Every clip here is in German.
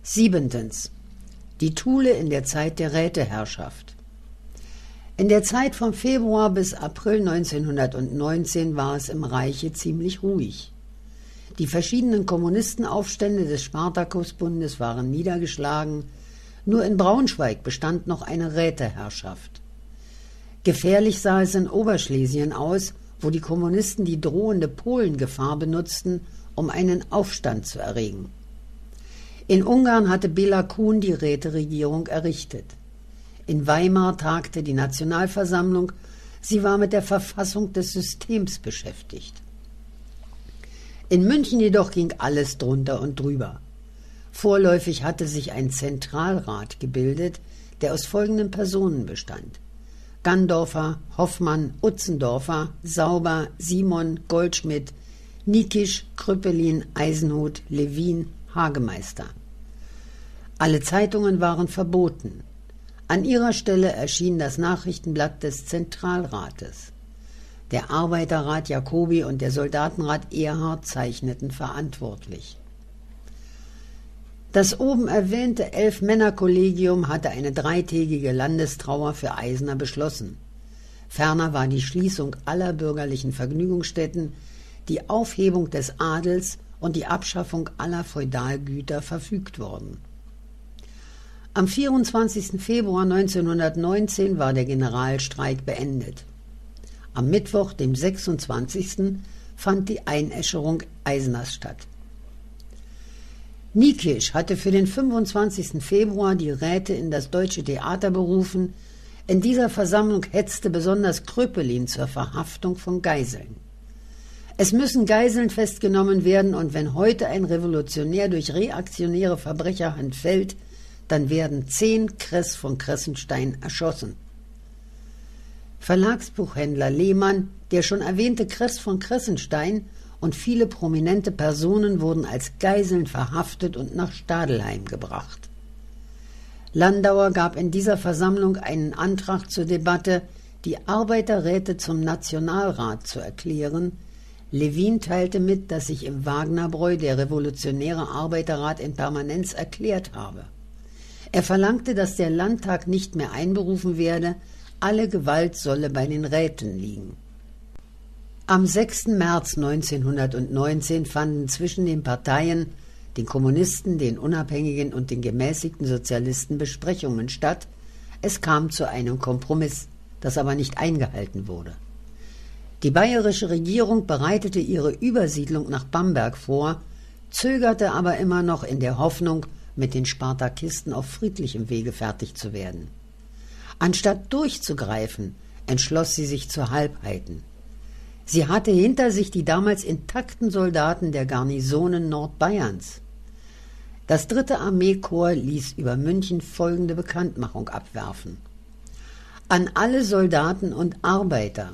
Siebentens. Die Thule in der Zeit der Räteherrschaft. In der Zeit vom Februar bis April 1919 war es im Reiche ziemlich ruhig. Die verschiedenen Kommunistenaufstände des Spartakusbundes waren niedergeschlagen, nur in Braunschweig bestand noch eine Räteherrschaft. Gefährlich sah es in Oberschlesien aus, wo die Kommunisten die drohende Polengefahr benutzten, um einen Aufstand zu erregen. In Ungarn hatte Béla Kun die Räteregierung errichtet. In Weimar tagte die Nationalversammlung, sie war mit der Verfassung des Systems beschäftigt. In München jedoch ging alles drunter und drüber. Vorläufig hatte sich ein Zentralrat gebildet, der aus folgenden Personen bestand: Gandorfer, Hoffmann, Utzendorfer, Sauber, Simon, Goldschmidt, Nikisch, Krüppelin, Eisenhut, Levin, Hagemeister. Alle Zeitungen waren verboten. An ihrer Stelle erschien das Nachrichtenblatt des Zentralrates. Der Arbeiterrat Jacobi und der Soldatenrat Erhard zeichneten verantwortlich. Das oben erwähnte 11-Männer-Kollegium hatte eine 3-tägige Landestrauer für Eisner beschlossen. Ferner war die Schließung aller bürgerlichen Vergnügungsstätten, die Aufhebung des Adels und die Abschaffung aller Feudalgüter verfügt worden. Am 24. Februar 1919 war der Generalstreik beendet. Am Mittwoch, dem 26. fand die Einäscherung Eisners statt. Nikisch hatte für den 25. Februar die Räte in das Deutsche Theater berufen. In dieser Versammlung hetzte besonders Kröpelin zur Verhaftung von Geiseln. Es müssen Geiseln festgenommen werden, und wenn heute ein Revolutionär durch reaktionäre Verbrecherhand fällt, dann werden 10 Kress von Kressenstein erschossen. Verlagsbuchhändler Lehmann, der schon erwähnte Kress von Kressenstein und viele prominente Personen wurden als Geiseln verhaftet und nach Stadelheim gebracht. Landauer gab in dieser Versammlung einen Antrag zur Debatte, die Arbeiterräte zum Nationalrat zu erklären. Levin teilte mit, dass sich im Wagnerbräu der revolutionäre Arbeiterrat in Permanenz erklärt habe. Er verlangte, dass der Landtag nicht mehr einberufen werde, alle Gewalt solle bei den Räten liegen. Am 6. März 1919 fanden zwischen den Parteien, den Kommunisten, den Unabhängigen und den gemäßigten Sozialisten Besprechungen statt. Es kam zu einem Kompromiss, das aber nicht eingehalten wurde. Die bayerische Regierung bereitete ihre Übersiedlung nach Bamberg vor, zögerte aber immer noch in der Hoffnung, mit den Spartakisten auf friedlichem Wege fertig zu werden. Anstatt durchzugreifen, entschloss sie sich zu Halbheiten. Sie hatte hinter sich die damals intakten Soldaten der Garnisonen Nordbayerns. Das 3. Armeekorps ließ über München folgende Bekanntmachung abwerfen: An alle Soldaten und Arbeiter: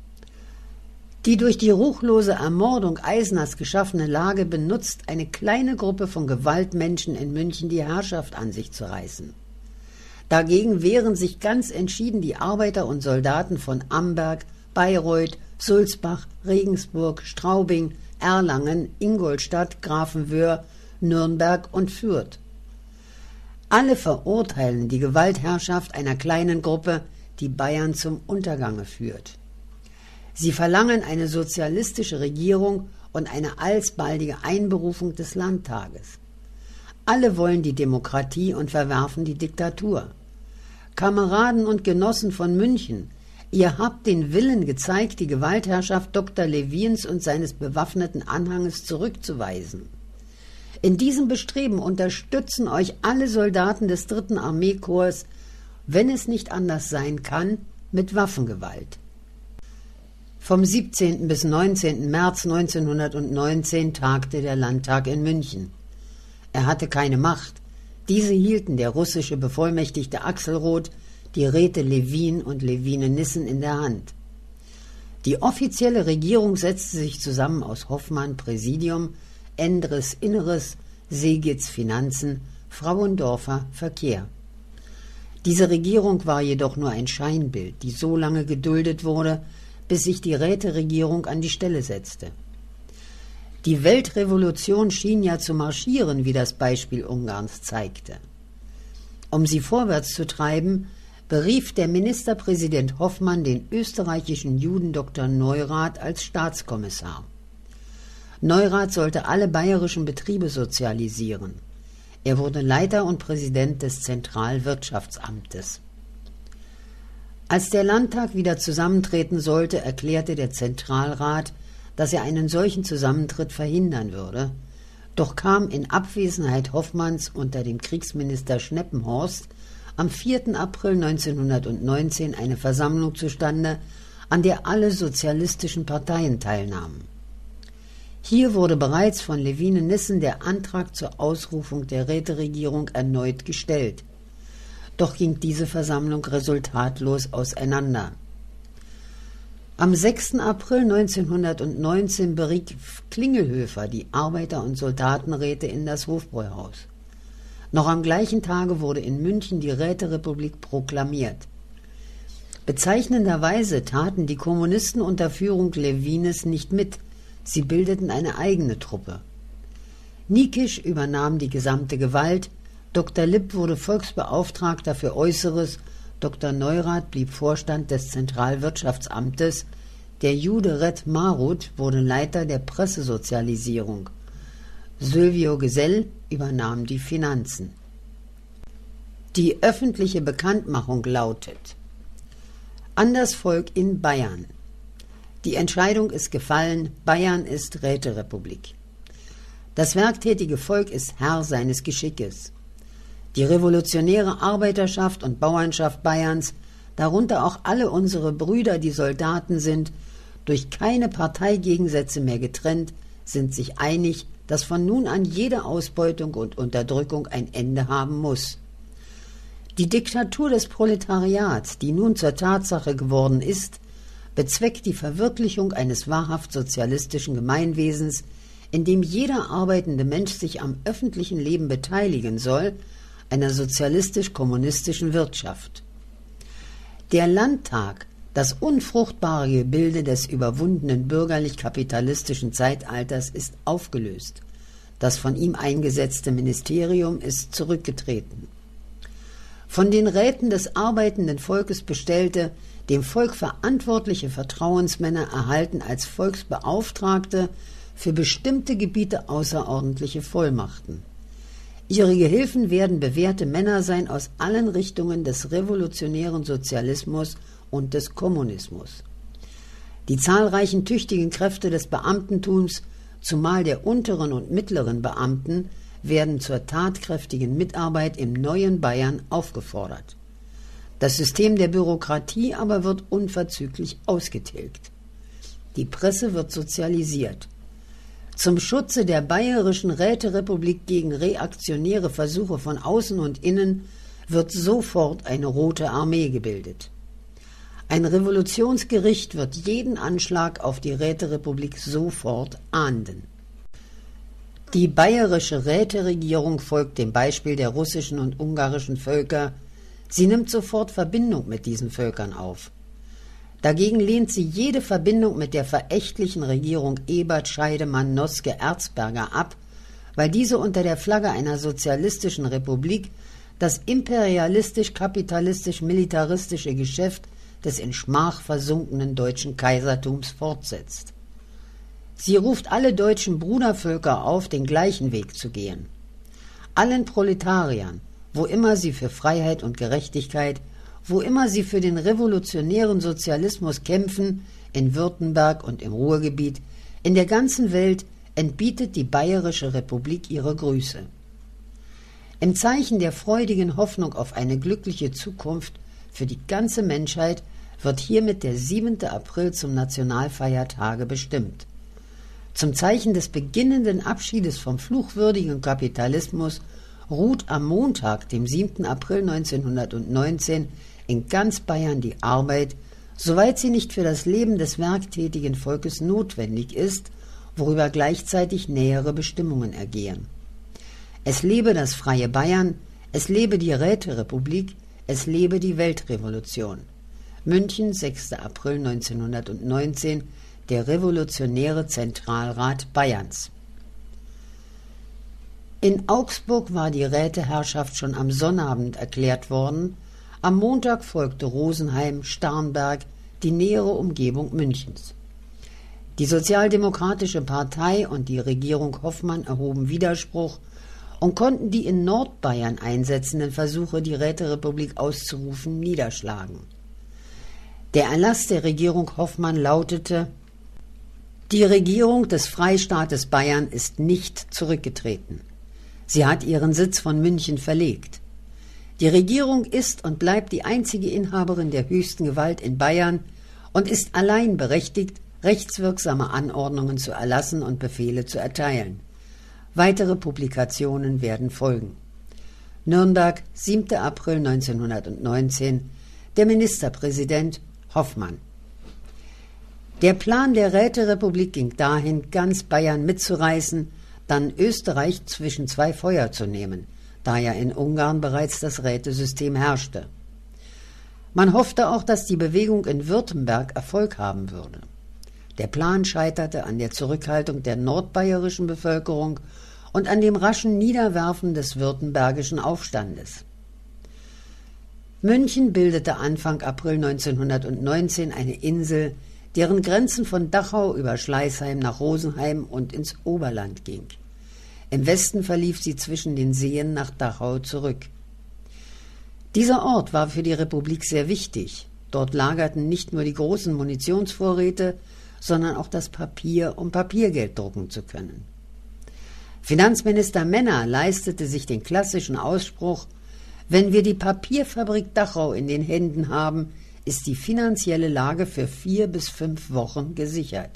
Die durch die ruchlose Ermordung Eisners geschaffene Lage benutzt eine kleine Gruppe von Gewaltmenschen in München die Herrschaft an sich zu reißen. Dagegen wehren sich ganz entschieden die Arbeiter und Soldaten von Amberg, Bayreuth, Sulzbach, Regensburg, Straubing, Erlangen, Ingolstadt, Grafenwöhr, Nürnberg und Fürth. Alle verurteilen die Gewaltherrschaft einer kleinen Gruppe, die Bayern zum Untergange führt. Sie verlangen eine sozialistische Regierung und eine alsbaldige Einberufung des Landtages. Alle wollen die Demokratie und verwerfen die Diktatur. Kameraden und Genossen von München, ihr habt den Willen gezeigt, die Gewaltherrschaft Dr. Levins und seines bewaffneten Anhanges zurückzuweisen. In diesem Bestreben unterstützen euch alle Soldaten des 3. Armeekorps, wenn es nicht anders sein kann, mit Waffengewalt. Vom 17. bis 19. März 1919 tagte der Landtag in München. Er hatte keine Macht. Diese hielten der russische Bevollmächtigte Axelrod, die Räte Levin und Levine-Nissen in der Hand. Die offizielle Regierung setzte sich zusammen aus Hoffmann Präsidium, Endres Inneres, Segitz Finanzen, Frauendorfer Verkehr. Diese Regierung war jedoch nur ein Scheinbild, die so lange geduldet wurde, bis sich die Räteregierung an die Stelle setzte. Die Weltrevolution schien ja zu marschieren, wie das Beispiel Ungarns zeigte. Um sie vorwärts zu treiben, berief der Ministerpräsident Hoffmann den österreichischen Juden Dr. Neurath als Staatskommissar. Neurath sollte alle bayerischen Betriebe sozialisieren. Er wurde Leiter und Präsident des Zentralwirtschaftsamtes. Als der Landtag wieder zusammentreten sollte, erklärte der Zentralrat, dass er einen solchen Zusammentritt verhindern würde. Doch kam in Abwesenheit Hoffmanns unter dem Kriegsminister Schneppenhorst am 4. April 1919 eine Versammlung zustande, an der alle sozialistischen Parteien teilnahmen. Hier wurde bereits von Levine-Nissen der Antrag zur Ausrufung der Räteregierung erneut gestellt. Doch ging diese Versammlung resultatlos auseinander. Am 6. April 1919 berief Klingelhöfer die Arbeiter- und Soldatenräte in das Hofbräuhaus. Noch am gleichen Tage wurde in München die Räterepublik proklamiert. Bezeichnenderweise taten die Kommunisten unter Führung Levines nicht mit, sie bildeten eine eigene Truppe. Niekisch übernahm die gesamte Gewalt, Dr. Lipp wurde Volksbeauftragter für Äußeres, Dr. Neurath blieb Vorstand des Zentralwirtschaftsamtes, der Jude Red Marut wurde Leiter der Pressesozialisierung. Sylvio Gesell übernahm die Finanzen. Die öffentliche Bekanntmachung lautet: An das Volk in Bayern. Die Entscheidung ist gefallen, Bayern ist Räterepublik. Das werktätige Volk ist Herr seines Geschickes. Die revolutionäre Arbeiterschaft und Bauernschaft Bayerns, darunter auch alle unsere Brüder, die Soldaten sind, durch keine Parteigegensätze mehr getrennt, sind sich einig, dass von nun an jede Ausbeutung und Unterdrückung ein Ende haben muss. Die Diktatur des Proletariats, die nun zur Tatsache geworden ist, bezweckt die Verwirklichung eines wahrhaft sozialistischen Gemeinwesens, in dem jeder arbeitende Mensch sich am öffentlichen Leben beteiligen soll, einer sozialistisch-kommunistischen Wirtschaft. Der Landtag, das unfruchtbare Gebilde des überwundenen bürgerlich-kapitalistischen Zeitalters, ist aufgelöst. Das von ihm eingesetzte Ministerium ist zurückgetreten. Von den Räten des arbeitenden Volkes bestellte, dem Volk verantwortliche Vertrauensmänner erhalten als Volksbeauftragte für bestimmte Gebiete außerordentliche Vollmachten. Ihre Gehilfen werden bewährte Männer sein aus allen Richtungen des revolutionären Sozialismus und des Kommunismus. Die zahlreichen tüchtigen Kräfte des Beamtentums, zumal der unteren und mittleren Beamten, werden zur tatkräftigen Mitarbeit im neuen Bayern aufgefordert. Das System der Bürokratie aber wird unverzüglich ausgetilgt. Die Presse wird sozialisiert. Zum Schutze der bayerischen Räterepublik gegen reaktionäre Versuche von außen und innen wird sofort eine Rote Armee gebildet. Ein Revolutionsgericht wird jeden Anschlag auf die Räterepublik sofort ahnden. Die bayerische Räteregierung folgt dem Beispiel der russischen und ungarischen Völker. Sie nimmt sofort Verbindung mit diesen Völkern auf. Dagegen lehnt sie jede Verbindung mit der verächtlichen Regierung Ebert, Scheidemann, Noske, Erzberger ab, weil diese unter der Flagge einer sozialistischen Republik das imperialistisch-kapitalistisch-militaristische Geschäft des in Schmach versunkenen deutschen Kaisertums fortsetzt. Sie ruft alle deutschen Brudervölker auf, den gleichen Weg zu gehen. Allen Proletariern, wo immer sie für Freiheit und Gerechtigkeit, wo immer sie für den revolutionären Sozialismus kämpfen, in Württemberg und im Ruhrgebiet, in der ganzen Welt, entbietet die Bayerische Republik ihre Grüße. Im Zeichen der freudigen Hoffnung auf eine glückliche Zukunft für die ganze Menschheit wird hiermit der 7. April zum Nationalfeiertage bestimmt. Zum Zeichen des beginnenden Abschiedes vom fluchwürdigen Kapitalismus ruht am Montag, dem 7. April 1919, in ganz Bayern die Arbeit, soweit sie nicht für das Leben des werktätigen Volkes notwendig ist, worüber gleichzeitig nähere Bestimmungen ergehen. Es lebe das freie Bayern, es lebe die Räterepublik, es lebe die Weltrevolution. München, 6. April 1919, der Revolutionäre Zentralrat Bayerns. In Augsburg war die Räteherrschaft schon am Sonnabend erklärt worden. Am Montag folgte Rosenheim, Starnberg, die nähere Umgebung Münchens. Die Sozialdemokratische Partei und die Regierung Hoffmann erhoben Widerspruch und konnten die in Nordbayern einsetzenden Versuche, die Räterepublik auszurufen, niederschlagen. Der Erlass der Regierung Hoffmann lautete: Die Regierung des Freistaates Bayern ist nicht zurückgetreten. Sie hat ihren Sitz von München verlegt. Die Regierung ist und bleibt die einzige Inhaberin der höchsten Gewalt in Bayern und ist allein berechtigt, rechtswirksame Anordnungen zu erlassen und Befehle zu erteilen. Weitere Publikationen werden folgen. Nürnberg, 7. April 1919, der Ministerpräsident Hoffmann. Der Plan der Räterepublik ging dahin, ganz Bayern mitzureißen, dann Österreich zwischen zwei Feuer zu nehmen, da ja in Ungarn bereits das Rätesystem herrschte. Man hoffte auch, dass die Bewegung in Württemberg Erfolg haben würde. Der Plan scheiterte an der Zurückhaltung der nordbayerischen Bevölkerung und an dem raschen Niederwerfen des württembergischen Aufstandes. München bildete Anfang April 1919 eine Insel, deren Grenzen von Dachau über Schleißheim nach Rosenheim und ins Oberland ging. Im Westen verlief sie zwischen den Seen nach Dachau zurück. Dieser Ort war für die Republik sehr wichtig. Dort lagerten nicht nur die großen Munitionsvorräte, sondern auch das Papier, um Papiergeld drucken zu können. Finanzminister Menner leistete sich den klassischen Ausspruch: Wenn wir die Papierfabrik Dachau in den Händen haben, ist die finanzielle Lage für 4 bis 5 Wochen gesichert.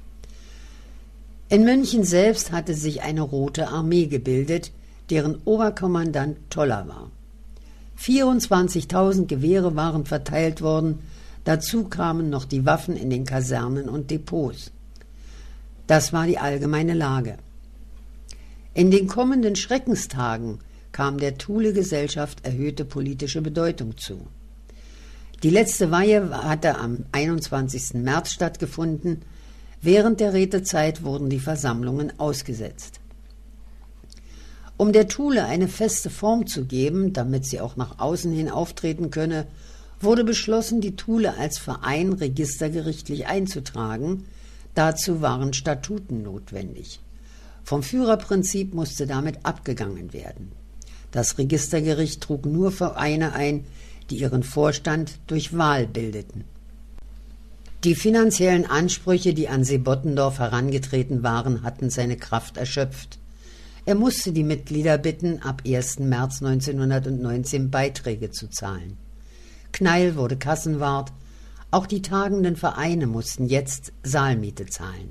In München selbst hatte sich eine Rote Armee gebildet, deren Oberkommandant Toller war. 24.000 Gewehre waren verteilt worden, dazu kamen noch die Waffen in den Kasernen und Depots. Das war die allgemeine Lage. In den kommenden Schreckenstagen kam der Thule-Gesellschaft erhöhte politische Bedeutung zu. Die letzte Weihe hatte am 21. März stattgefunden. Während der Rätezeit wurden die Versammlungen ausgesetzt. Um der Thule eine feste Form zu geben, damit sie auch nach außen hin auftreten könne, wurde beschlossen, die Thule als Verein registergerichtlich einzutragen. Dazu waren Statuten notwendig. Vom Führerprinzip musste damit abgegangen werden. Das Registergericht trug nur Vereine ein, die ihren Vorstand durch Wahl bildeten. Die finanziellen Ansprüche, die an Sebottendorf herangetreten waren, hatten seine Kraft erschöpft. Er musste die Mitglieder bitten, ab 1. März 1919 Beiträge zu zahlen. Kneil wurde Kassenwart, auch die tagenden Vereine mussten jetzt Saalmiete zahlen.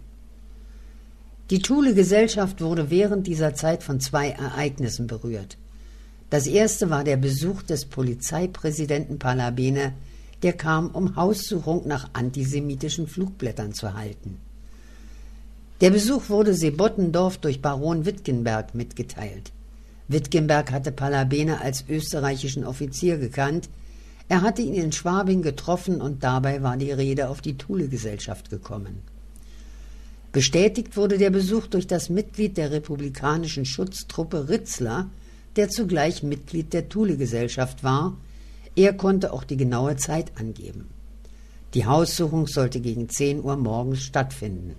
Die Thule-Gesellschaft wurde während dieser Zeit von 2 Ereignissen berührt. Das erste war der Besuch des Polizeipräsidenten Palabene, der kam, um Haussuchung nach antisemitischen Flugblättern zu halten. Der Besuch wurde Sebottendorf durch Baron Wittgenberg mitgeteilt. Wittgenberg hatte Palabene als österreichischen Offizier gekannt. Er hatte ihn in Schwabing getroffen und dabei war die Rede auf die Thule-Gesellschaft gekommen. Bestätigt wurde der Besuch durch das Mitglied der republikanischen Schutztruppe Ritzler, der zugleich Mitglied der Thule-Gesellschaft war. Er konnte auch die genaue Zeit angeben. Die Haussuchung sollte gegen 10 Uhr morgens stattfinden.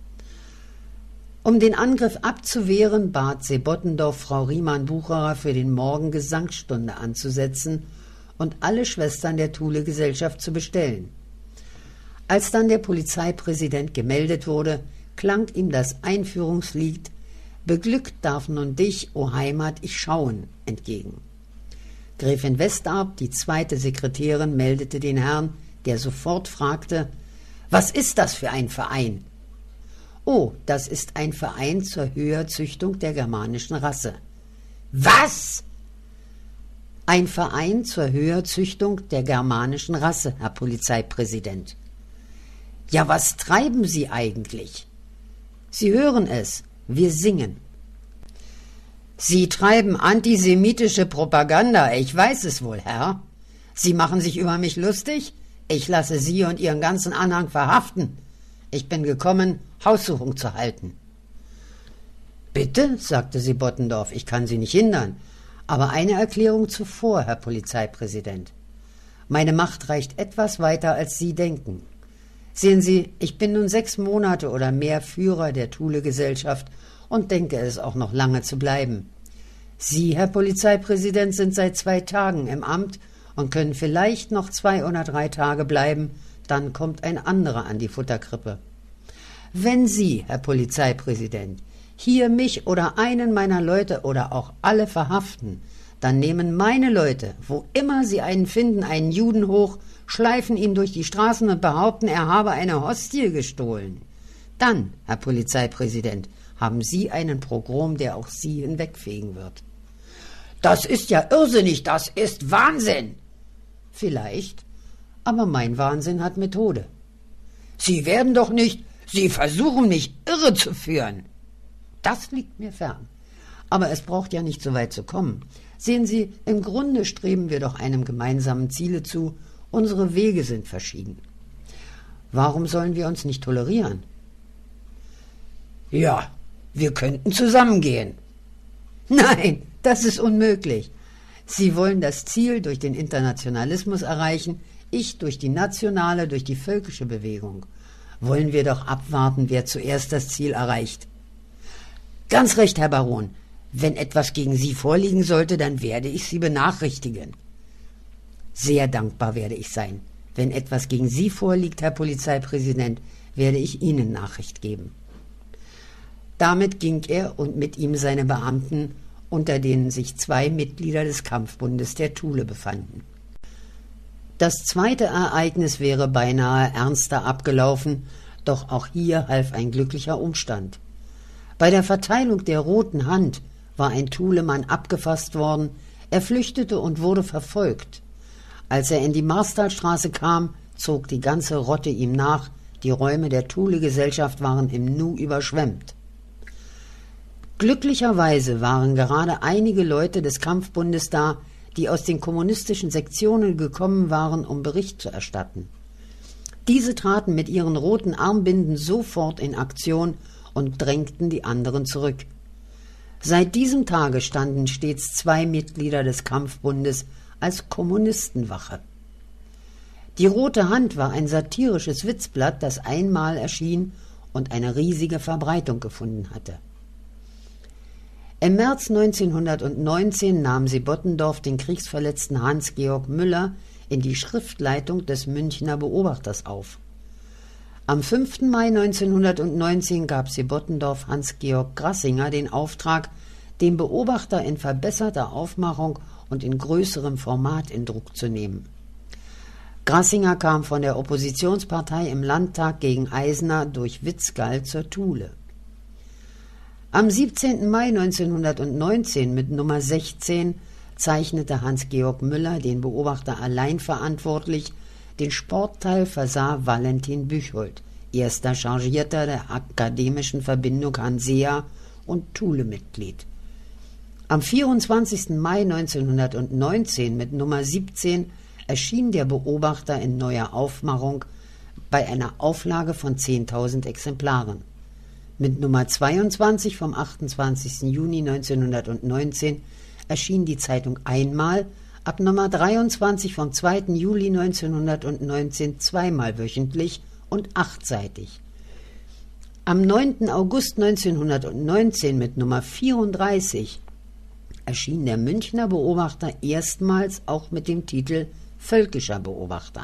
Um den Angriff abzuwehren, bat Sebottendorf Frau Riemann-Bucherer für den Morgen Gesangsstunde anzusetzen und alle Schwestern der Thule-Gesellschaft zu bestellen. Als dann der Polizeipräsident gemeldet wurde, klang ihm das Einführungslied »Beglückt darf nun dich, o Heimat, ich schauen« entgegen. Gräfin Westarp, die 2. Sekretärin, meldete den Herrn, der sofort fragte: »Was ist das für ein Verein?« »Oh, das ist ein Verein zur Höherzüchtung der germanischen Rasse.« »Was?« »Ein Verein zur Höherzüchtung der germanischen Rasse, Herr Polizeipräsident.« »Ja, was treiben Sie eigentlich?« »Sie hören es, wir singen.« »Sie treiben antisemitische Propaganda, ich weiß es wohl, Herr. Sie machen sich über mich lustig? Ich lasse Sie und Ihren ganzen Anhang verhaften. Ich bin gekommen, Haussuchung zu halten.« Bitte, sagte sie Bottendorf, ich kann Sie nicht hindern. Aber eine Erklärung zuvor, Herr Polizeipräsident. Meine Macht reicht etwas weiter, als Sie denken. Sehen Sie, ich bin nun 6 Monate oder mehr Führer der Thule-Gesellschaft und denke es auch noch lange zu bleiben. Sie, Herr Polizeipräsident, sind seit 2 Tagen im Amt und können vielleicht noch 2 oder 3 Tage bleiben, dann kommt ein anderer an die Futterkrippe. Wenn Sie, Herr Polizeipräsident, hier mich oder einen meiner Leute oder auch alle verhaften, dann nehmen meine Leute, wo immer sie einen finden, einen Juden hoch, schleifen ihn durch die Straßen und behaupten, er habe eine Hostie gestohlen. Dann, Herr Polizeipräsident, haben Sie einen Pogrom, der auch Sie hinwegfegen wird. Das ist ja irrsinnig, das ist Wahnsinn. Vielleicht, aber mein Wahnsinn hat Methode. Sie werden doch nicht, Sie versuchen mich irre zu führen. Das liegt mir fern. Aber es braucht ja nicht so weit zu kommen. Sehen Sie, im Grunde streben wir doch einem gemeinsamen Ziele zu. Unsere Wege sind verschieden. Warum sollen wir uns nicht tolerieren? Ja, wir könnten zusammengehen. Nein, das ist unmöglich. Sie wollen das Ziel durch den Internationalismus erreichen, ich durch die nationale, durch die völkische Bewegung. Wollen wir doch abwarten, wer zuerst das Ziel erreicht. Ganz recht, Herr Baron. Wenn etwas gegen Sie vorliegen sollte, dann werde ich Sie benachrichtigen. Sehr dankbar werde ich sein. Wenn etwas gegen Sie vorliegt, Herr Polizeipräsident, werde ich Ihnen Nachricht geben. Damit ging er und mit ihm seine Beamten, unter denen sich 2 Mitglieder des Kampfbundes der Thule befanden. Das zweite Ereignis wäre beinahe ernster abgelaufen, doch auch hier half ein glücklicher Umstand. Bei der Verteilung der Roten Hand war ein Thulemann abgefasst worden, er flüchtete und wurde verfolgt. Als er in die Marstalstraße kam, zog die ganze Rotte ihm nach, die Räume der Thule-Gesellschaft waren im Nu überschwemmt. Glücklicherweise waren gerade einige Leute des Kampfbundes da, die aus den kommunistischen Sektionen gekommen waren, um Bericht zu erstatten. Diese traten mit ihren roten Armbinden sofort in Aktion und drängten die anderen zurück. Seit diesem Tage standen stets 2 Mitglieder des Kampfbundes als Kommunistenwache. Die Rote Hand war ein satirisches Witzblatt, das einmal erschien und eine riesige Verbreitung gefunden hatte. Im März 1919 nahm sie Bottendorf den kriegsverletzten Hans-Georg Müller in die Schriftleitung des Münchner Beobachters auf. Am 5. Mai 1919 gab sie Bottendorf Hans-Georg Grassinger den Auftrag, den Beobachter in verbesserter Aufmachung und in größerem Format in Druck zu nehmen. Grassinger kam von der Oppositionspartei im Landtag gegen Eisner durch Witzgall zur Thule. Am 17. Mai 1919 mit Nummer 16 zeichnete Hans-Georg Müller den Beobachter allein verantwortlich, den Sportteil versah Valentin Bücholt, erster Chargierter der akademischen Verbindung Hansea und Thule-Mitglied. Am 24. Mai 1919 mit Nummer 17 erschien der Beobachter in neuer Aufmachung bei einer Auflage von 10.000 Exemplaren. Mit Nummer 22 vom 28. Juni 1919 erschien die Zeitung einmal, ab Nummer 23 vom 2. Juli 1919 zweimal wöchentlich und 8-seitig. Am 9. August 1919 mit Nummer 34 erschien der Münchner Beobachter erstmals auch mit dem Titel Völkischer Beobachter.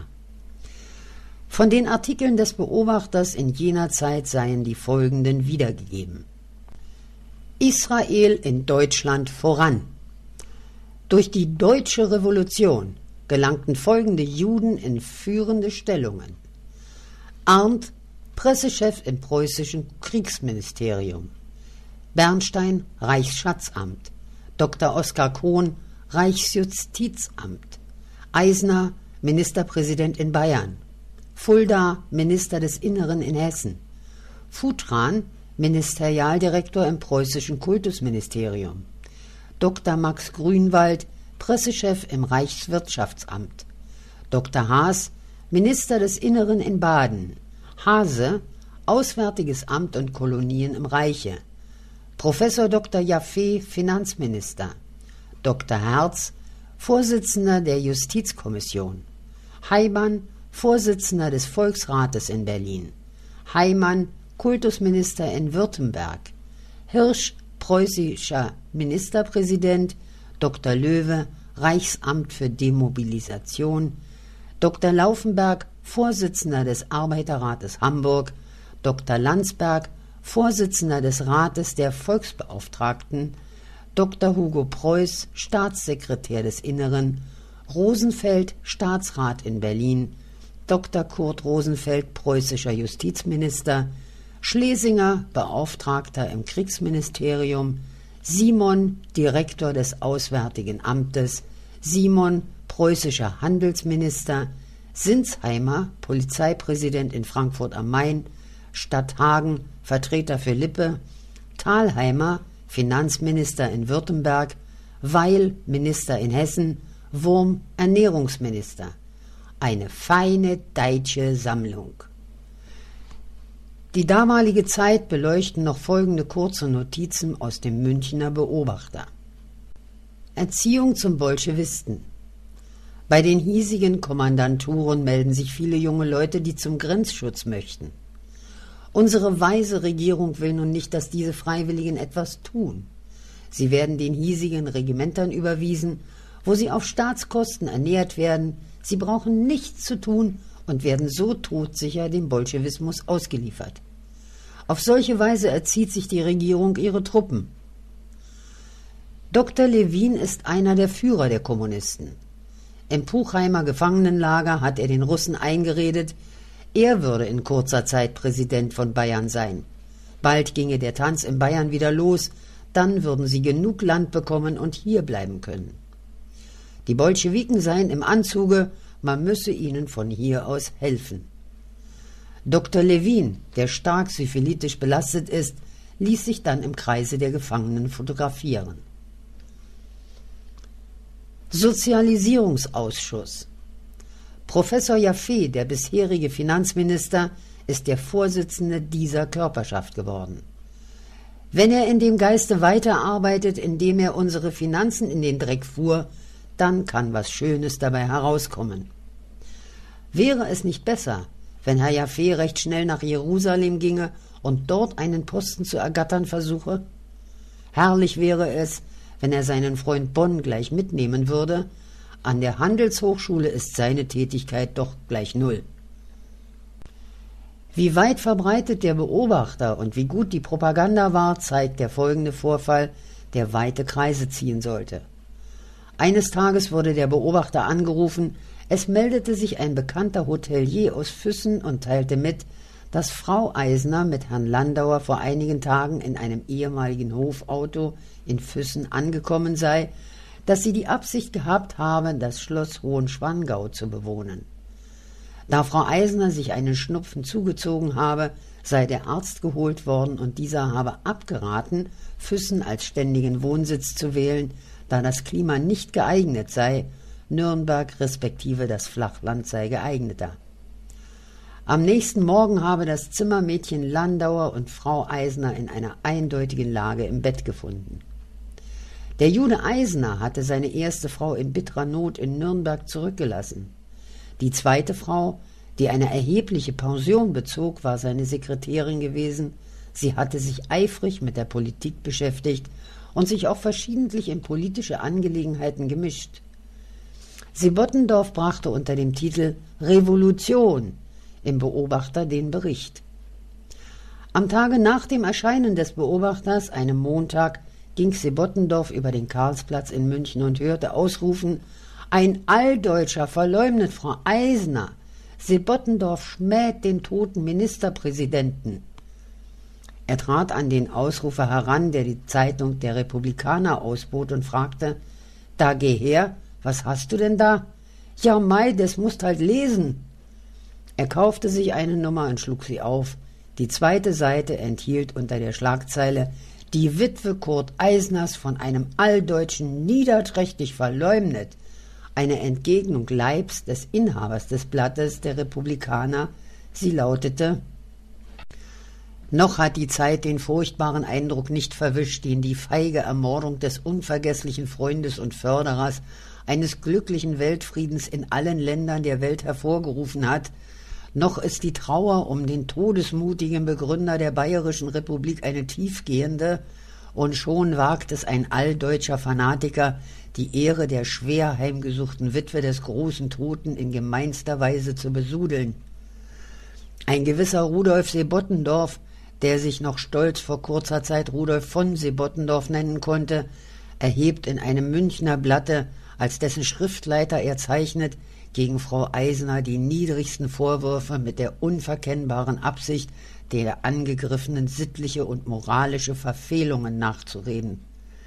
Von den Artikeln des Beobachters in jener Zeit seien die folgenden wiedergegeben. Israel in Deutschland voran. Durch die Deutsche Revolution gelangten folgende Juden in führende Stellungen. Arndt, Pressechef im preußischen Kriegsministerium. Bernstein, Reichsschatzamt. Dr. Oskar Kohn, Reichsjustizamt. Eisner, Ministerpräsident in Bayern. Fulda, Minister des Inneren in Hessen. Futran, Ministerialdirektor im preußischen Kultusministerium. Dr. Max Grünwald, Pressechef im Reichswirtschaftsamt. Dr. Haas, Minister des Inneren in Baden. Hase, Auswärtiges Amt und Kolonien im Reiche. Professor Dr. Jaffe, Finanzminister, Dr. Herz, Vorsitzender der Justizkommission, Heimann, Vorsitzender des Volksrates in Berlin, Heimann, Kultusminister in Württemberg, Hirsch, preußischer Ministerpräsident, Dr. Löwe, Reichsamt für Demobilisation, Dr. Laufenberg, Vorsitzender des Arbeiterrates Hamburg, Dr. Landsberg, Vorsitzender des Rates der Volksbeauftragten, Dr. Hugo Preuß, Staatssekretär des Inneren, Rosenfeld, Staatsrat in Berlin, Dr. Kurt Rosenfeld, preußischer Justizminister, Schlesinger, Beauftragter im Kriegsministerium, Simon, Direktor des Auswärtigen Amtes, Simon, preußischer Handelsminister, Sinsheimer, Polizeipräsident in Frankfurt am Main, Stadthagen, Vertreter für Lippe, Thalheimer, Finanzminister in Württemberg, Weil, Minister in Hessen, Wurm, Ernährungsminister. Eine feine deutsche Sammlung. Die damalige Zeit beleuchten noch folgende kurze Notizen aus dem Münchner Beobachter. Erziehung zum Bolschewisten. Bei den hiesigen Kommandanturen melden sich viele junge Leute, die zum Grenzschutz möchten. Unsere weise Regierung will nun nicht, dass diese Freiwilligen etwas tun. Sie werden den hiesigen Regimentern überwiesen, wo sie auf Staatskosten ernährt werden. Sie brauchen nichts zu tun und werden so todsicher dem Bolschewismus ausgeliefert. Auf solche Weise erzieht sich die Regierung ihre Truppen. Dr. Lewin ist einer der Führer der Kommunisten. Im Puchheimer Gefangenenlager hat er den Russen eingeredet, er würde in kurzer Zeit Präsident von Bayern sein. Bald ginge der Tanz in Bayern wieder los, dann würden sie genug Land bekommen und hier bleiben können. Die Bolschewiken seien im Anzuge, man müsse ihnen von hier aus helfen. Dr. Lewin, der stark syphilitisch belastet ist, ließ sich dann im Kreise der Gefangenen fotografieren. Sozialisierungsausschuss. Professor Jaffe, der bisherige Finanzminister, ist der Vorsitzende dieser Körperschaft geworden. Wenn er in dem Geiste weiterarbeitet, indem er unsere Finanzen in den Dreck fuhr, dann kann was Schönes dabei herauskommen. Wäre es nicht besser, wenn Herr Jaffe recht schnell nach Jerusalem ginge und dort einen Posten zu ergattern versuche? Herrlich wäre es, wenn er seinen Freund Bonn gleich mitnehmen würde. An der Handelshochschule ist seine Tätigkeit doch gleich null. Wie weit verbreitet der Beobachter und wie gut die Propaganda war, zeigt der folgende Vorfall, der weite Kreise ziehen sollte. Eines Tages wurde der Beobachter angerufen, es meldete sich ein bekannter Hotelier aus Füssen und teilte mit, dass Frau Eisner mit Herrn Landauer vor einigen Tagen in einem ehemaligen Hofauto in Füssen angekommen sei, dass sie die Absicht gehabt habe, das Schloss Hohenschwangau zu bewohnen. Da Frau Eisner sich einen Schnupfen zugezogen habe, sei der Arzt geholt worden und dieser habe abgeraten, Füssen als ständigen Wohnsitz zu wählen, da das Klima nicht geeignet sei, Nürnberg respektive das Flachland sei geeigneter. Am nächsten Morgen habe das Zimmermädchen Landauer und Frau Eisner in einer eindeutigen Lage im Bett gefunden. Der Jude Eisner hatte seine erste Frau in bitterer Not in Nürnberg zurückgelassen. Die zweite Frau, die eine erhebliche Pension bezog, war seine Sekretärin gewesen. Sie hatte sich eifrig mit der Politik beschäftigt und sich auch verschiedentlich in politische Angelegenheiten gemischt. Sebottendorf brachte unter dem Titel »Revolution« im Beobachter den Bericht. Am Tage nach dem Erscheinen des Beobachters, einem Montag, ging Sebottendorf über den Karlsplatz in München und hörte ausrufen: »Ein Alldeutscher verleumdet Frau Eisner! Sebottendorf schmäht den toten Ministerpräsidenten!« Er trat an den Ausrufer heran, der die Zeitung Der Republikaner ausbot, und fragte: »Da geh her, was hast du denn da?« »Ja, mei, das musst halt lesen.« Er kaufte sich eine Nummer und schlug sie auf. Die zweite Seite enthielt unter der Schlagzeile: »Die Witwe Kurt Eisners von einem Alldeutschen niederträchtig verleumdet«, eine Entgegnung Leibs, des Inhabers des Blattes, der Republikaner. Sie lautete: Noch hat die Zeit den furchtbaren Eindruck nicht verwischt, den die feige Ermordung des unvergesslichen Freundes und Förderers eines glücklichen Weltfriedens in allen Ländern der Welt hervorgerufen hat, noch ist die Trauer um den todesmutigen Begründer der Bayerischen Republik eine tiefgehende, und schon wagt es ein alldeutscher Fanatiker, die Ehre der schwer heimgesuchten Witwe des großen Toten in gemeinster Weise zu besudeln. Ein gewisser Rudolf Sebottendorf, der sich noch stolz vor kurzer Zeit Rudolf von Sebottendorf nennen konnte, erhebt in einem Münchner Blatte, als dessen Schriftleiter er zeichnet, gegen Frau Eisner die niedrigsten Vorwürfe mit der unverkennbaren Absicht, der Angegriffenen sittliche und moralische Verfehlungen nachzureden.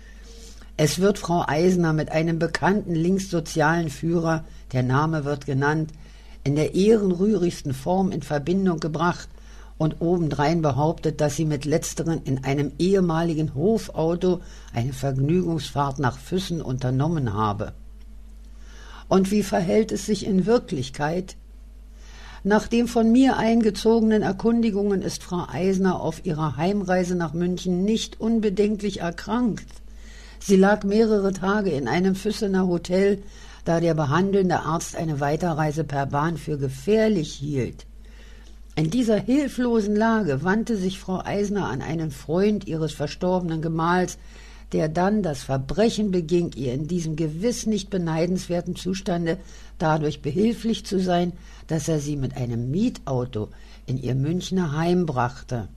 Es wird Frau Eisner mit einem bekannten linkssozialen Führer, der Name wird genannt, in der ehrenrührigsten Form in Verbindung gebracht und obendrein behauptet, dass sie mit letzteren in einem ehemaligen Hofauto eine Vergnügungsfahrt nach Füssen unternommen habe. Und wie verhält es sich in Wirklichkeit? Nach den von mir eingezogenen Erkundigungen ist Frau Eisner auf ihrer Heimreise nach München nicht unbedenklich erkrankt. Sie lag mehrere Tage in einem Füssener Hotel, da der behandelnde Arzt eine Weiterreise per Bahn für gefährlich hielt. In dieser hilflosen Lage wandte sich Frau Eisner an einen Freund ihres verstorbenen Gemahls, der dann das Verbrechen beging, ihr in diesem gewiss nicht beneidenswerten Zustande dadurch behilflich zu sein, dass er sie mit einem Mietauto in ihr Münchner Heim brachte.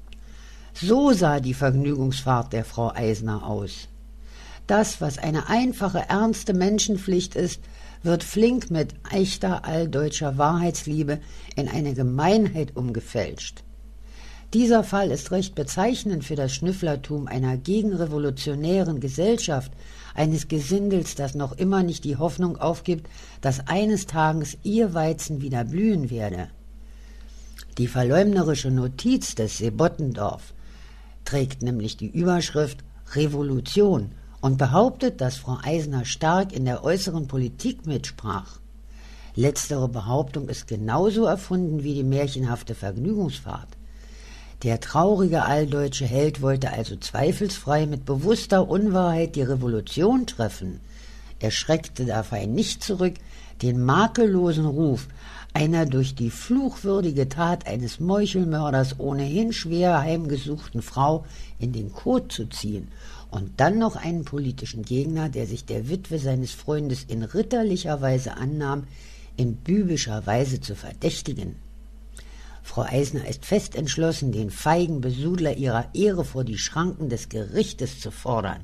So sah die Vergnügungsfahrt der Frau Eisner aus. Das, was eine einfache, ernste Menschenpflicht ist, wird flink mit echter alldeutscher Wahrheitsliebe in eine Gemeinheit umgefälscht. Dieser Fall ist recht bezeichnend für das Schnüfflertum einer gegenrevolutionären Gesellschaft, eines Gesindels, das noch immer nicht die Hoffnung aufgibt, dass eines Tages ihr Weizen wieder blühen werde. Die verleumderische Notiz des Sebottendorf trägt nämlich die Überschrift Revolution und behauptet, dass Frau Eisner stark in der äußeren Politik mitsprach. Letztere Behauptung ist genauso erfunden wie die märchenhafte Vergnügungsfahrt. Der traurige alldeutsche Held wollte also zweifelsfrei mit bewusster Unwahrheit die Revolution treffen. Er schreckte dabei nicht zurück, den makellosen Ruf einer durch die fluchwürdige Tat eines Meuchelmörders ohnehin schwer heimgesuchten Frau in den Kot zu ziehen und dann noch einen politischen Gegner, der sich der Witwe seines Freundes in ritterlicher Weise annahm, in bübischer Weise zu verdächtigen. Frau Eisner ist fest entschlossen, den feigen Besudler ihrer Ehre vor die Schranken des Gerichtes zu fordern.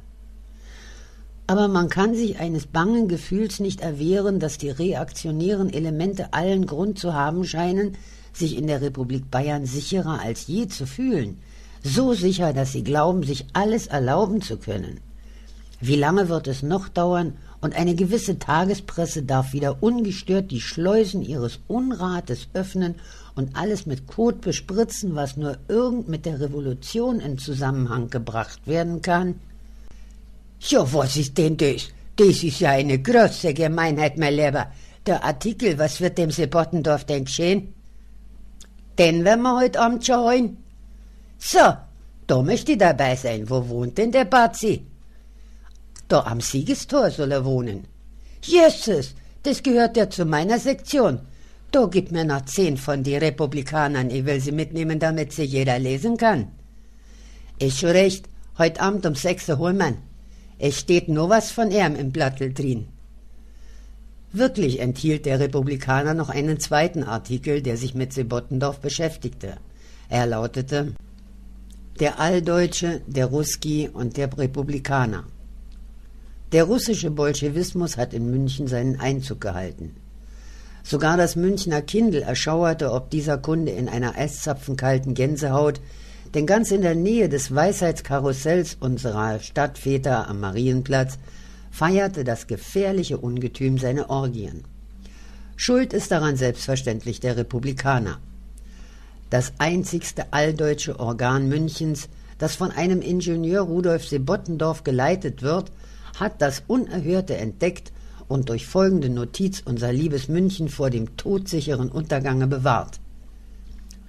Aber man kann sich eines bangen Gefühls nicht erwehren, dass die reaktionären Elemente allen Grund zu haben scheinen, sich in der Republik Bayern sicherer als je zu fühlen. So sicher, dass sie glauben, sich alles erlauben zu können. Wie lange wird es noch dauern, und eine gewisse Tagespresse darf wieder ungestört die Schleusen ihres Unrates öffnen und alles mit Kot bespritzen, was nur irgend mit der Revolution in Zusammenhang gebracht werden kann? Ja, was ist denn das? Das ist ja eine große Gemeinheit, mein Lieber. Der Artikel, was wird dem Sebottendorf denn geschehen? Den werden wir heute Abend schon holen. So, da möchte ich dabei sein. Wo wohnt denn der Bazi? Da am Siegestor soll er wohnen. Jesus, das gehört ja zu meiner Sektion. Da gib mir noch 10 von die Republikanern. Ich will sie mitnehmen, damit sie jeder lesen kann. Ist schon recht. Heute Abend um 6 Uhr holen wir. Es steht nur was von ihm im Blattel drin. Wirklich enthielt der Republikaner noch einen zweiten Artikel, der sich mit Sebottendorf beschäftigte. Er lautete: Der Alldeutsche, der Ruski und der Republikaner. Der russische Bolschewismus hat in München seinen Einzug gehalten. Sogar das Münchner Kindl erschauerte ob dieser Kunde in einer eiszapfenkalten Gänsehaut, denn ganz in der Nähe des Weisheitskarussells unserer Stadtväter am Marienplatz feierte das gefährliche Ungetüm seine Orgien. Schuld ist daran selbstverständlich der Republikaner. Das einzigste alldeutsche Organ Münchens, das von einem Ingenieur Rudolf Sebottendorf geleitet wird, hat das Unerhörte entdeckt und durch folgende Notiz unser liebes München vor dem todsicheren Untergange bewahrt.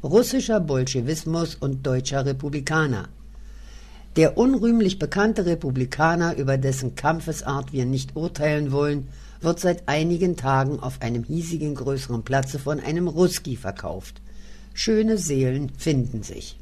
russischer Bolschewismus und deutscher Republikaner. Der unrühmlich bekannte Republikaner, über dessen Kampfesart wir nicht urteilen wollen, wird seit einigen Tagen auf einem hiesigen größeren Platze von einem Russki verkauft. Schöne Seelen finden sich.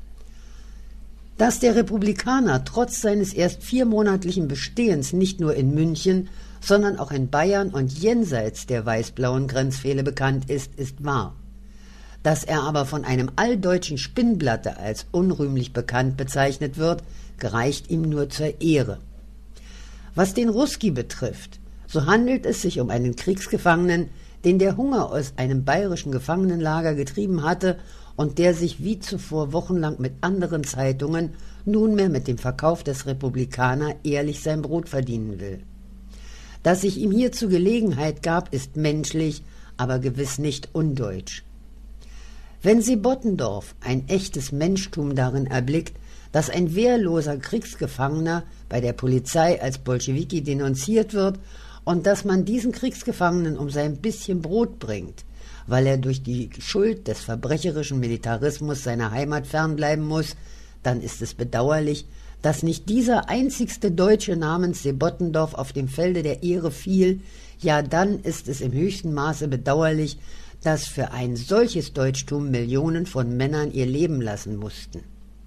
Dass der Republikaner trotz seines erst 4-monatlichen Bestehens nicht nur in München, sondern auch in Bayern und jenseits der weiß-blauen Grenzpfähle bekannt ist, ist wahr. Dass er aber von einem alldeutschen Spinnblatte als unrühmlich bekannt bezeichnet wird, gereicht ihm nur zur Ehre. Was den Russki betrifft, so handelt es sich um einen Kriegsgefangenen, den der Hunger aus einem bayerischen Gefangenenlager getrieben hatte und der sich wie zuvor wochenlang mit anderen Zeitungen nunmehr mit dem Verkauf des Republikaner ehrlich sein Brot verdienen will. Dass sich ihm hierzu Gelegenheit gab, ist menschlich, aber gewiss nicht undeutsch. Wenn Sebottendorf ein echtes Menschtum darin erblickt, dass ein wehrloser Kriegsgefangener bei der Polizei als Bolschewiki denunziert wird und dass man diesen Kriegsgefangenen um sein bisschen Brot bringt, weil er durch die Schuld des verbrecherischen Militarismus seiner Heimat fernbleiben muss, dann ist es bedauerlich, dass nicht dieser einzigste Deutsche namens Sebottendorf auf dem Felde der Ehre fiel, ja dann ist es im höchsten Maße bedauerlich, dass für ein solches Deutschtum Millionen von Männern ihr Leben lassen mussten.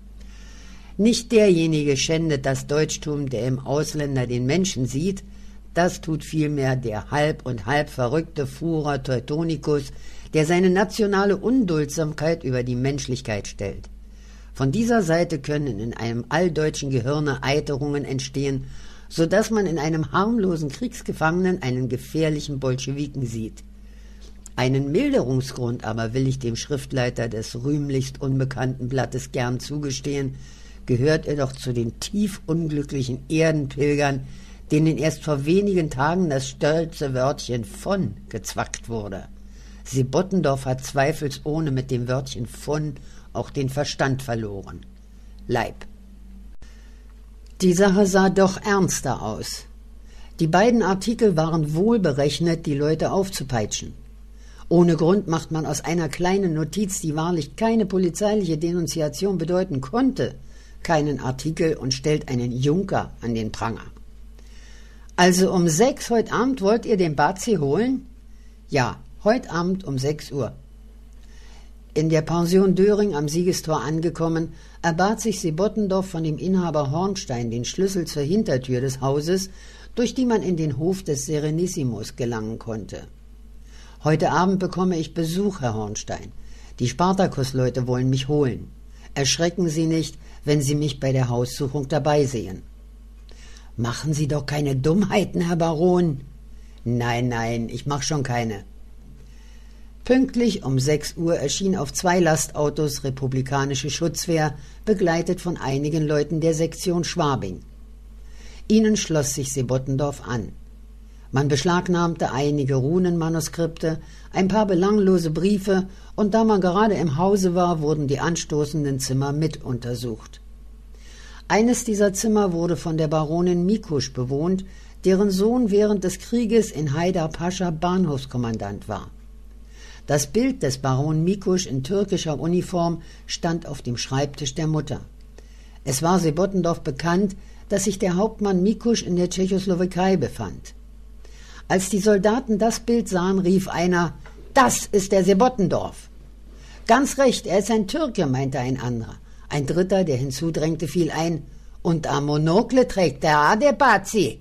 Nicht derjenige schändet das Deutschtum, der im Ausländer den Menschen sieht, das tut vielmehr der halb und halb verrückte Führer Teutonicus, der seine nationale Unduldsamkeit über die Menschlichkeit stellt. Von dieser Seite können in einem alldeutschen Gehirne Eiterungen entstehen, so dass man in einem harmlosen Kriegsgefangenen einen gefährlichen Bolschewiken sieht. Einen Milderungsgrund aber will ich dem Schriftleiter des rühmlichst unbekannten Blattes gern zugestehen, gehört er doch zu den tief unglücklichen Erdenpilgern, denen erst vor wenigen Tagen das stolze Wörtchen von gezwackt wurde. Sebottendorf hat zweifelsohne mit dem Wörtchen von auch den Verstand verloren. Leib. Die Sache sah doch ernster aus. Die beiden Artikel waren wohl berechnet, die Leute aufzupeitschen. Ohne Grund macht man aus einer kleinen Notiz, die wahrlich keine polizeiliche Denunziation bedeuten konnte, keinen Artikel und stellt einen Junker an den Pranger. Also um 6 heute Abend wollt ihr den Bazi holen? Ja, heute Abend um 6 Uhr. In der Pension Döring am Siegestor angekommen, erbat sich Sebottendorf von dem Inhaber Hornstein den Schlüssel zur Hintertür des Hauses, durch die man in den Hof des Serenissimos gelangen konnte. »Heute Abend bekomme ich Besuch, Herr Hornstein. Die Spartakus-Leute wollen mich holen. Erschrecken Sie nicht, wenn Sie mich bei der Haussuchung dabei sehen.« »Machen Sie doch keine Dummheiten, Herr Baron.« »Nein, ich mach schon keine.« Pünktlich um 6 Uhr erschien auf 2 Lastautos republikanische Schutzwehr, begleitet von einigen Leuten der Sektion Schwabing. Ihnen schloss sich Sebottendorf an. Man beschlagnahmte einige Runenmanuskripte, ein paar belanglose Briefe, und da man gerade im Hause war, wurden die anstoßenden Zimmer mit untersucht. Eines dieser Zimmer wurde von der Baronin Mikusch bewohnt, deren Sohn während des Krieges in Haydar-Pascha Bahnhofskommandant war. Das Bild des Baron Mikusch in türkischer Uniform stand auf dem Schreibtisch der Mutter. Es war Sebottendorf bekannt, dass sich der Hauptmann Mikusch in der Tschechoslowakei befand. Als die Soldaten das Bild sahen, rief einer: »Das ist der Sebottendorf!« »Ganz recht, er ist ein Türke«, meinte ein anderer. Ein dritter, der hinzudrängte, fiel ein: »Und am Monokle trägt der Bazi.«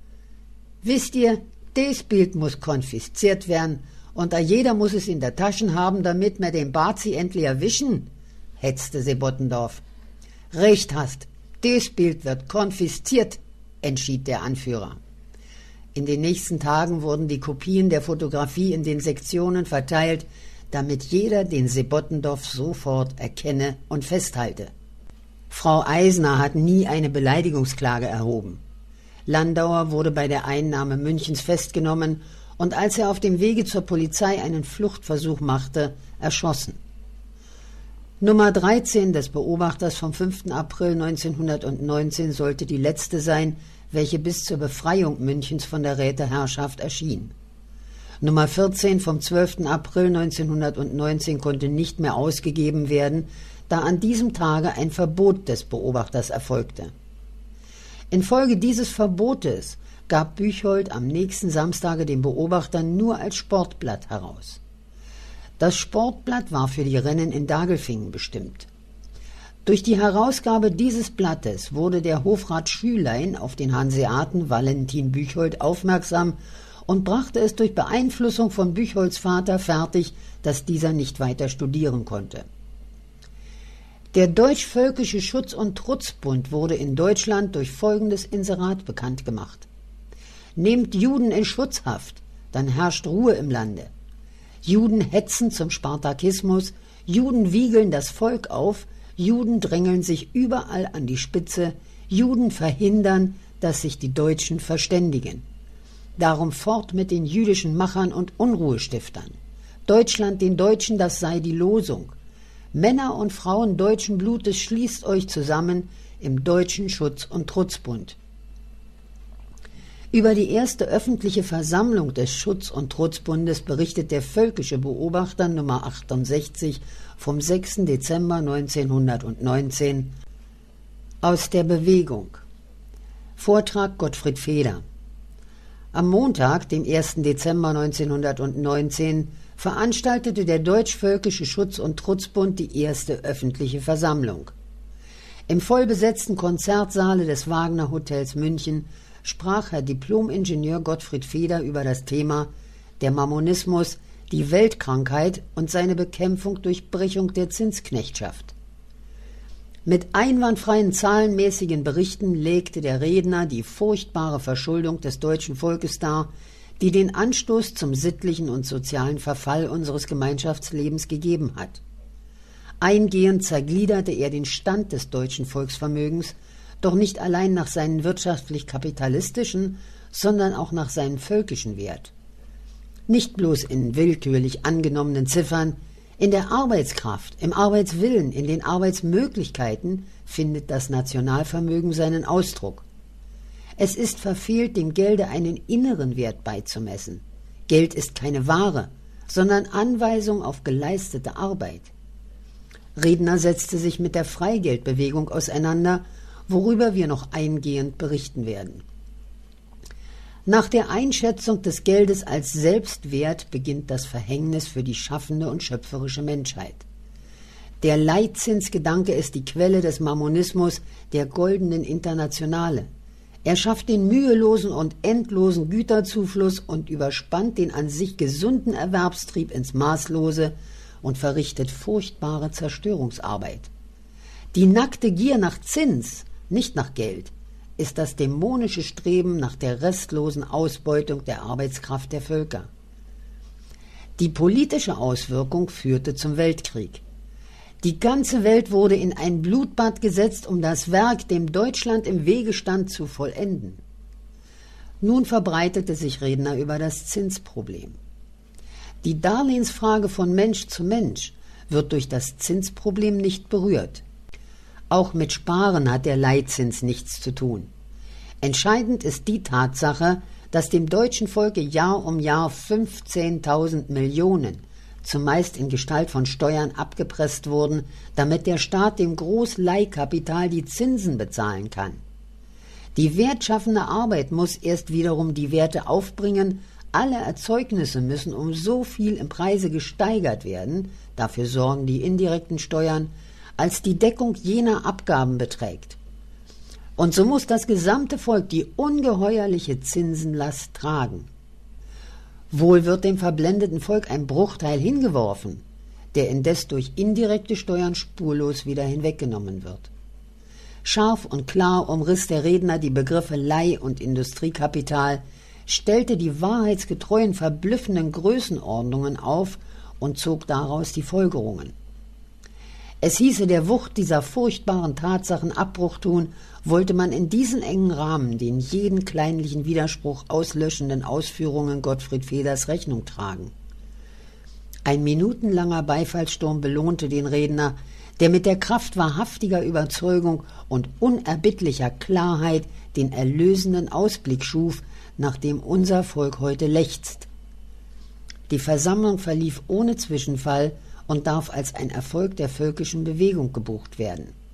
»Wisst ihr, das Bild muss konfisziert werden, und jeder muss es in der Taschen haben, damit wir den Bazi endlich erwischen«, hetzte Sebottendorf. »Recht hast, das Bild wird konfisziert«, entschied der Anführer. In den nächsten Tagen wurden die Kopien der Fotografie in den Sektionen verteilt, damit jeder den Sebottendorf sofort erkenne und festhalte. Frau Eisner hat nie eine Beleidigungsklage erhoben. Landauer wurde bei der Einnahme Münchens festgenommen und als er auf dem Wege zur Polizei einen Fluchtversuch machte, erschossen. Nummer 13 des Beobachters vom 5. April 1919 sollte die letzte sein, welche bis zur Befreiung Münchens von der Räteherrschaft erschien. Nummer 14 vom 12. April 1919 konnte nicht mehr ausgegeben werden, da an diesem Tage ein Verbot des Beobachters erfolgte. Infolge dieses Verbotes gab Büchhold am nächsten Samstage den Beobachter nur als Sportblatt heraus. Das Sportblatt war für die Rennen in Dagelfingen bestimmt. Durch die Herausgabe dieses Blattes wurde der Hofrat Schülein auf den Hanseaten Valentin Büchhold aufmerksam und brachte es durch Beeinflussung von Büchholds Vater fertig, dass dieser nicht weiter studieren konnte. Der Deutsch-Völkische Schutz- und Trutzbund wurde in Deutschland durch folgendes Inserat bekannt gemacht: Nehmt Juden in Schutzhaft, dann herrscht Ruhe im Lande. Juden hetzen zum Spartakismus, Juden wiegeln das Volk auf, Juden drängeln sich überall an die Spitze, Juden verhindern, dass sich die Deutschen verständigen. Darum fort mit den jüdischen Machern und Unruhestiftern. Deutschland den Deutschen, das sei die Losung. Männer und Frauen deutschen Blutes, schließt euch zusammen im Deutschen Schutz- und Trutzbund. Über die erste öffentliche Versammlung des Schutz- und Trutzbundes berichtet der Völkische Beobachter Nummer 68 vom 6. Dezember 1919 aus der Bewegung. Vortrag Gottfried Feder. Am Montag, dem 1. Dezember 1919, veranstaltete der Deutsch-Völkische Schutz- und Trutzbund die erste öffentliche Versammlung. Im vollbesetzten Konzertsaale des Wagner Hotels München sprach Herr Diplom-Ingenieur Gottfried Feder über das Thema der Mammonismus, die Weltkrankheit und seine Bekämpfung durch Brechung der Zinsknechtschaft. Mit einwandfreien zahlenmäßigen Berichten legte der Redner die furchtbare Verschuldung des deutschen Volkes dar, die den Anstoß zum sittlichen und sozialen Verfall unseres Gemeinschaftslebens gegeben hat. Eingehend zergliederte er den Stand des deutschen Volksvermögens, doch nicht allein nach seinen wirtschaftlich-kapitalistischen, sondern auch nach seinem völkischen Wert. Nicht bloß in willkürlich angenommenen Ziffern, in der Arbeitskraft, im Arbeitswillen, in den Arbeitsmöglichkeiten findet das Nationalvermögen seinen Ausdruck. Es ist verfehlt, dem Gelde einen inneren Wert beizumessen. Geld ist keine Ware, sondern Anweisung auf geleistete Arbeit. Redner setzte sich mit der Freigeldbewegung auseinander, worüber wir noch eingehend berichten werden. Nach der Einschätzung des Geldes als Selbstwert beginnt das Verhängnis für die schaffende und schöpferische Menschheit. Der Leitzinsgedanke ist die Quelle des Mammonismus, der goldenen Internationale. Er schafft den mühelosen und endlosen Güterzufluss und überspannt den an sich gesunden Erwerbstrieb ins Maßlose und verrichtet furchtbare Zerstörungsarbeit. Die nackte Gier nach Zins, nicht nach Geld, ist das dämonische Streben nach der restlosen Ausbeutung der Arbeitskraft der Völker. Die politische Auswirkung führte zum Weltkrieg. Die ganze Welt wurde in ein Blutbad gesetzt, um das Werk, dem Deutschland im Wege stand, zu vollenden. Nun verbreitete sich Redner über das Zinsproblem. Die Darlehensfrage von Mensch zu Mensch wird durch das Zinsproblem nicht berührt. Auch mit Sparen hat der Leitzins nichts zu tun. Entscheidend ist die Tatsache, dass dem deutschen Volke Jahr um Jahr 15.000 Millionen, zumeist in Gestalt von Steuern, abgepresst wurden, damit der Staat dem Großleihkapital die Zinsen bezahlen kann. Die wertschaffende Arbeit muss erst wiederum die Werte aufbringen, alle Erzeugnisse müssen um so viel im Preise gesteigert werden, dafür sorgen die indirekten Steuern, als die Deckung jener Abgaben beträgt. Und so muss das gesamte Volk die ungeheuerliche Zinsenlast tragen. Wohl wird dem verblendeten Volk ein Bruchteil hingeworfen, der indes durch indirekte Steuern spurlos wieder hinweggenommen wird. Scharf und klar umriss der Redner die Begriffe Leih- und Industriekapital, stellte die wahrheitsgetreuen, verblüffenden Größenordnungen auf und zog daraus die Folgerungen. Es hieße, der Wucht dieser furchtbaren Tatsachen Abbruch tun, wollte man in diesen engen Rahmen den jeden kleinlichen Widerspruch auslöschenden Ausführungen Gottfried Feders Rechnung tragen. Ein minutenlanger Beifallssturm belohnte den Redner, der mit der Kraft wahrhaftiger Überzeugung und unerbittlicher Klarheit den erlösenden Ausblick schuf, nach dem unser Volk heute lechzt. Die Versammlung verlief ohne Zwischenfall und darf als ein Erfolg der völkischen Bewegung gebucht werden.